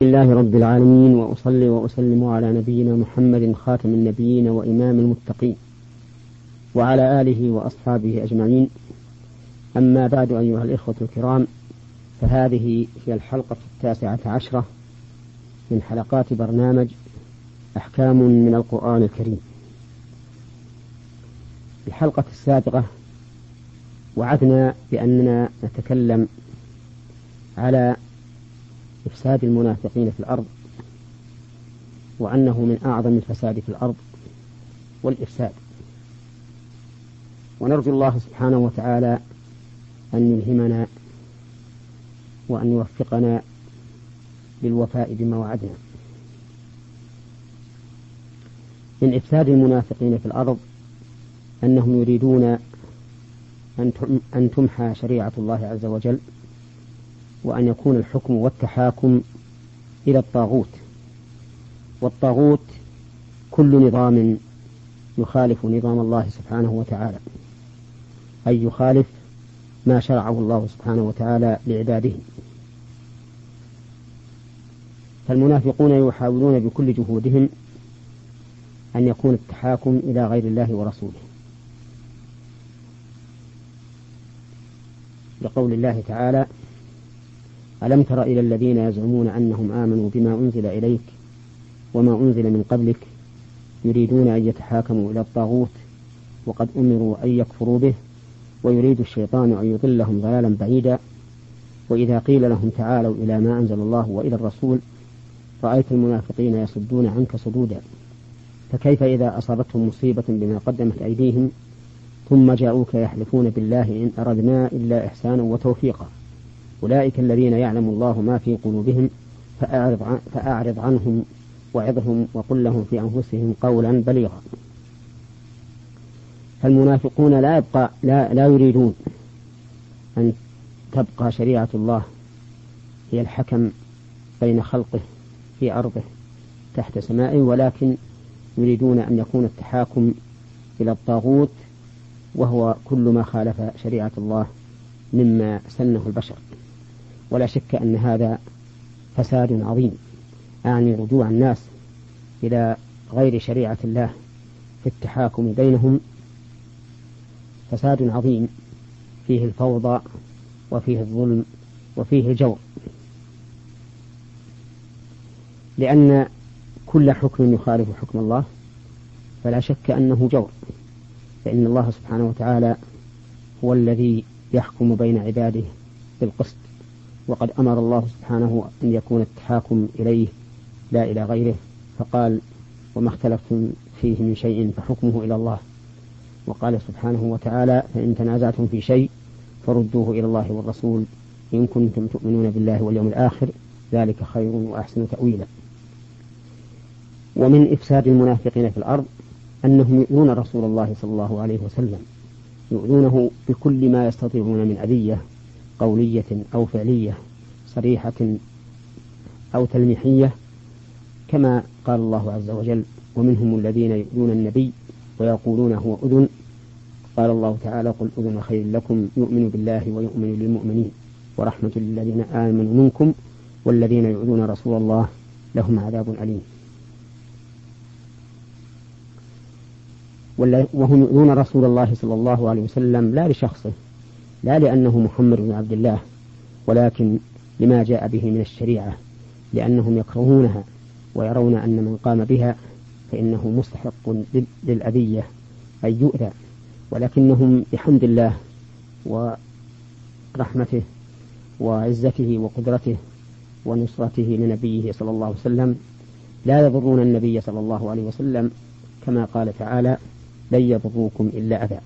لله رب العالمين، وأصلي وأسلم على نبينا محمد خاتم النبيين وإمام المتقين وعلى آله وأصحابه أجمعين. أما بعد، أيها الإخوة الكرام، فهذه هي الحلقة 19 من حلقات برنامج أحكام من القرآن الكريم. الحلقة السابقة وعدنا بأننا نتكلم على إفساد المنافقين في الأرض، وأنه من أعظم الفساد في الأرض والإفساد، ونرجو الله سبحانه وتعالى أن يلهمنا وأن يوفقنا للوفاء بما وعدنا. من إفساد المنافقين في الأرض أنهم يريدون أن تمحى شريعة الله عز وجل، وأن يكون الحكم والتحاكم إلى الطاغوت. والطاغوت كل نظام يخالف نظام الله سبحانه وتعالى، أي يخالف ما شرعه الله سبحانه وتعالى لعباده. فالمنافقون يحاولون بكل جهودهم أن يكون التحاكم إلى غير الله ورسوله، لقول الله تعالى: ألم تر إلى الذين يزعمون أنهم آمنوا بما أنزل إليك وما أنزل من قبلك يريدون أن يتحاكموا إلى الطاغوت وقد أمروا أن يكفروا به ويريد الشيطان أن يضلهم ضلالا بعيدا. وإذا قيل لهم تعالوا إلى ما أنزل الله وإلى الرسول رأيت المنافقين يصدون عنك صدودا، فكيف إذا أصابتهم مصيبة بما قدمت أيديهم ثم جاءوك يحلفون بالله إن أردنا إلا إحسانا وتوفيقا أولئك الذين يعلم الله ما في قلوبهم فأعرض عنهم وعظهم وقل لهم في أنفسهم قولا بليغا. فالمنافقون لا يريدون أن تبقى شريعة الله هي الحكم بين خلقه في أرضه تحت سمائه، ولكن يريدون أن يكون التحاكم إلى الطاغوت، وهو كل ما خالف شريعة الله مما سنه البشر. ولا شك أن هذا فساد عظيم، أعني رجوع الناس إلى غير شريعة الله في التحاكم بينهم، فساد عظيم فيه الفوضى وفيه الظلم وفيه الجور، لأن كل حكم يخالف حكم الله فلا شك أنه جور، فإن الله سبحانه وتعالى هو الذي يحكم بين عباده بالقسط، وقد أمر الله سبحانه أن يكون التحاكم إليه لا إلى غيره، فقال: وما اختلفتم فيه من شيء فحكمه إلى الله. وقال سبحانه وتعالى: فإن تنازعتم في شيء فردوه إلى الله والرسول إن كنتم تؤمنون بالله واليوم الآخر ذلك خير وأحسن تأويلا. ومن إفساد المنافقين في الأرض أنهم يؤذون رسول الله صلى الله عليه وسلم، يؤذونه بكل ما يستطيعون من أذية قولية أو فعلية صريحة أو تلميحية، كما قال الله عز وجل: ومنهم الذين يؤذون النبي ويقولون هو أذن، قال الله تعالى: قل أذن خير لكم يؤمن بالله ويؤمن للمؤمنين ورحمة للذين آمنوا منكم والذين يؤذون رسول الله لهم عذاب أليم. وهم يؤذون رسول الله صلى الله عليه وسلم لا لشخصه، لا لأنه محمد بن عبد الله، ولكن لما جاء به من الشريعة، لأنهم يكرهونها ويرون أن من قام بها فإنه مستحق للأذية أي يؤذى، ولكنهم بحمد الله ورحمته وعزته وقدرته ونصرته لنبيه صلى الله عليه وسلم لا يضرون النبي صلى الله عليه وسلم، كما قال تعالى: لن يضروكم إلا أذى.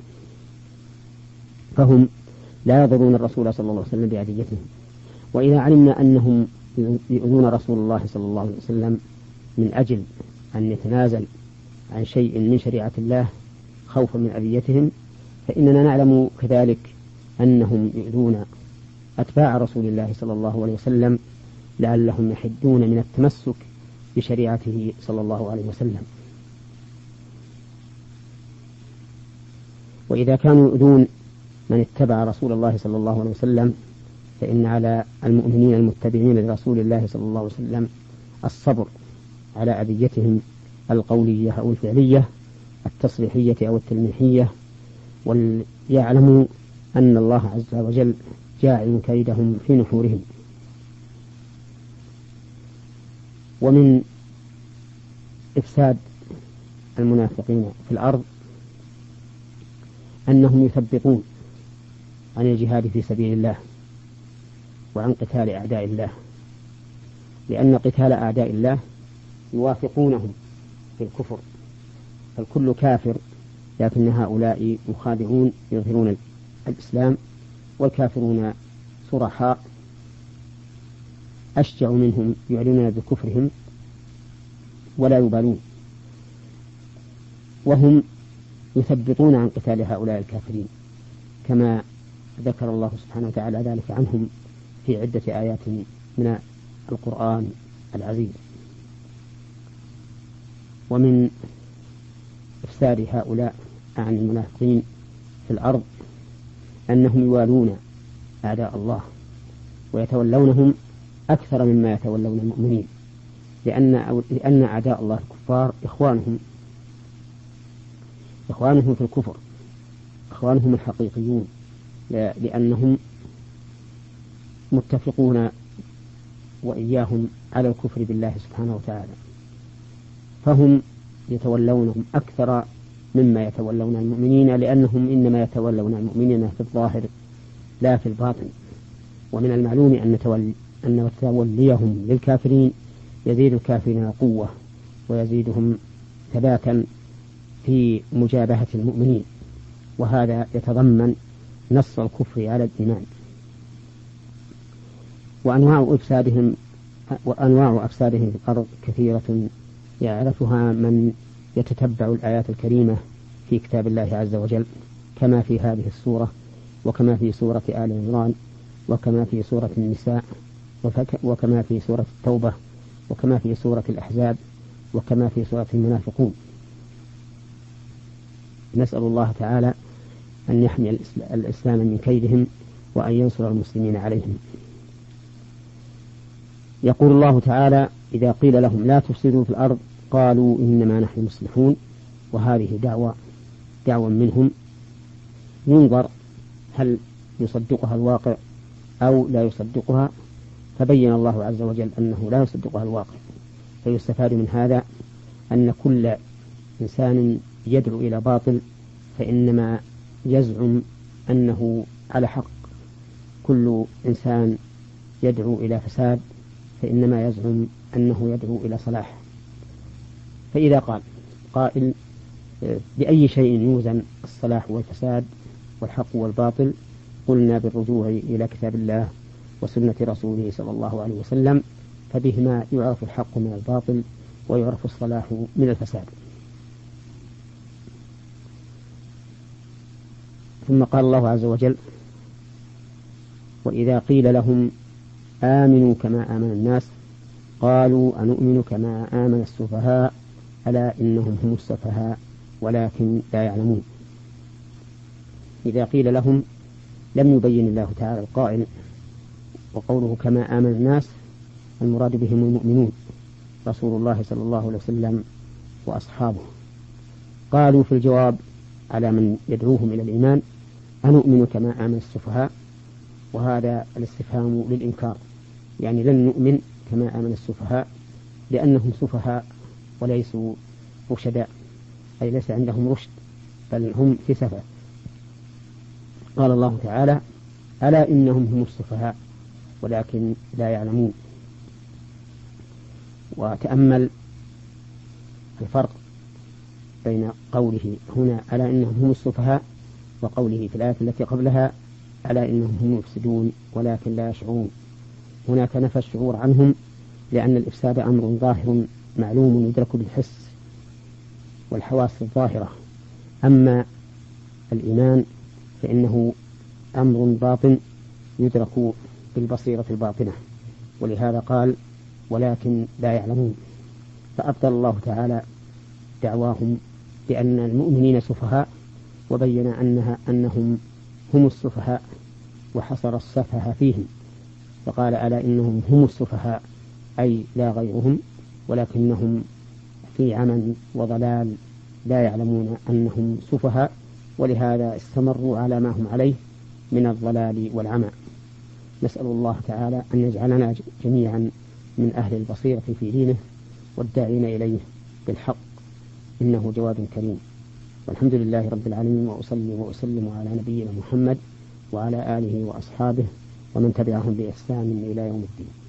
فهم لا يضرون الرسول صلى الله عليه وسلم بأذيتهم. وإذا علمنا أنهم يؤذون رسول الله صلى الله عليه وسلم من أجل أن يتنازل عن شيء من شريعة الله خوفا من أذيتهم، فإننا نعلم كذلك أنهم يؤذون أتباع رسول الله صلى الله عليه وسلم لعلهم يحدون من التمسك بشريعته صلى الله عليه وسلم. وإذا كانوا يؤذون من اتبع رسول الله صلى الله عليه وسلم فإن على المؤمنين المتبعين لرسول الله صلى الله عليه وسلم الصبر على أذيتهم القولية أو الفعلية، التصريحية أو التلميحية، وليعلموا أن الله عز وجل جاعل كيدهم في نحورهم. ومن إفساد المنافقين في الأرض أنهم يثبطون عن الجهاد في سبيل الله وعن قتال أعداء الله، لأن قتال أعداء الله يوافقونهم في الكفر، فالكل كافر، لكن هؤلاء مخادعون يظهرون الإسلام، والكافرون صرحاء أشجع منهم يعلنون بكفرهم ولا يبالون، وهم يثبطون عن قتال هؤلاء الكافرين، كما ذكر الله سبحانه وتعالى ذلك عنهم في عدة آيات من القرآن العزيز. ومن إفساد هؤلاء عن المنافقين في الأرض أنهم يوالون أعداء ويتولونهم أكثر مما يتولون المؤمنين، لأن أعداء الله الكفار إخوانهم في الكفر، إخوانهم الحقيقيون، لأنهم متفقون وإياهم على الكفر بالله سبحانه وتعالى، فهم يتولونهم أكثر مما يتولون المؤمنين، لأنهم إنما يتولون المؤمنين في الظاهر لا في الباطن. ومن المعلوم أن توليهم للكافرين يزيد الكافرين قوة ويزيدهم ثباتا في مجابهة المؤمنين، وهذا يتضمن نص الكفر على الإيمان. وأنواع أفسادهم في الأرض كثيرة يعرفها من يتتبع الآيات الكريمة في كتاب الله عز وجل، كما في هذه السورة، وكما في سورة آل عمران، وكما في سورة النساء، وكما في سورة التوبة، وكما في سورة الأحزاب، وكما في سورة المنافقون. نسأل الله تعالى أن يحمي الإسلام من كيدهم وأن ينصر المسلمين عليهم. يقول الله تعالى: إذا قيل لهم لا تفسدوا في الأرض قالوا إنما نحن مصلحون. وهذه دعوة منهم، ينظر هل يصدقها الواقع أو لا يصدقها، فبين الله عز وجل أنه لا يصدقها الواقع. فيستفاد من هذا أن كل إنسان يدعو إلى باطل فإنما يزعم أنه على حق، كل إنسان يدعو إلى فساد فإنما يزعم أنه يدعو إلى صلاح. فإذا قال قائل: بأي شيء يوزن الصلاح والفساد والحق والباطل؟ قلنا: بالرجوع إلى كتاب الله وسنة رسوله صلى الله عليه وسلم، فبهما يعرف الحق من الباطل ويعرف الصلاح من الفساد. ثم قال الله عز وجل: وإذا قيل لهم آمنوا كما آمن الناس قالوا أنؤمن كما آمن السفهاء ألا إنهم هم السفهاء ولكن لا يعلمون. إذا قيل لهم لم يبين الله تعالى القائل، وقوله كما آمن الناس المراد بهم المؤمنون رسول الله صلى الله عليه وسلم وأصحابه. قالوا في الجواب على من يدعوهم إلى الإيمان: أنؤمن كما آمن السفهاء. وهذا الاستفهام للإنكار، يعني لن نؤمن كما آمن السفهاء، لأنهم سفهاء وليسوا رشداء، أي ليس عندهم رشد بل هم في سفه. قال الله تعالى: ألا إنهم هم السفهاء ولكن لا يعلمون. وتأمل الفرق بين قوله هنا ألا إنهم هم السفهاء وقوله في الآية التي قبلها ألا إنهم هم المفسدون ولكن لا يشعرون. هناك نفى الشعور عنهم لأن الإفساد أمر ظاهر معلوم يدرك بالحس والحواس الظاهرة، أما الإيمان فإنه أمر باطن يدرك بالبصيرة الباطنة، ولهذا قال ولكن لا يعلمون. فأبطل الله تعالى دعواهم بأن المؤمنين سفهاء، وبين أنهم هم السفهاء، وحصر السفه فيهم، فقال ألا إنهم هم السفهاء أي لا غيرهم، ولكنهم في عمى وضلال لا يعلمون أنهم سفهاء، ولهذا استمروا على ما هم عليه من الضلال والعمى. نسأل الله تعالى أن يجعلنا جميعا من أهل البصيرة في دينه والداعين إليه بالحق، إنه جواد كريم. والحمد لله رب العالمين، وأصلي وأسلم على نبينا محمد وعلى آله وأصحابه ومن تبعهم بإحسان إلى يوم الدين.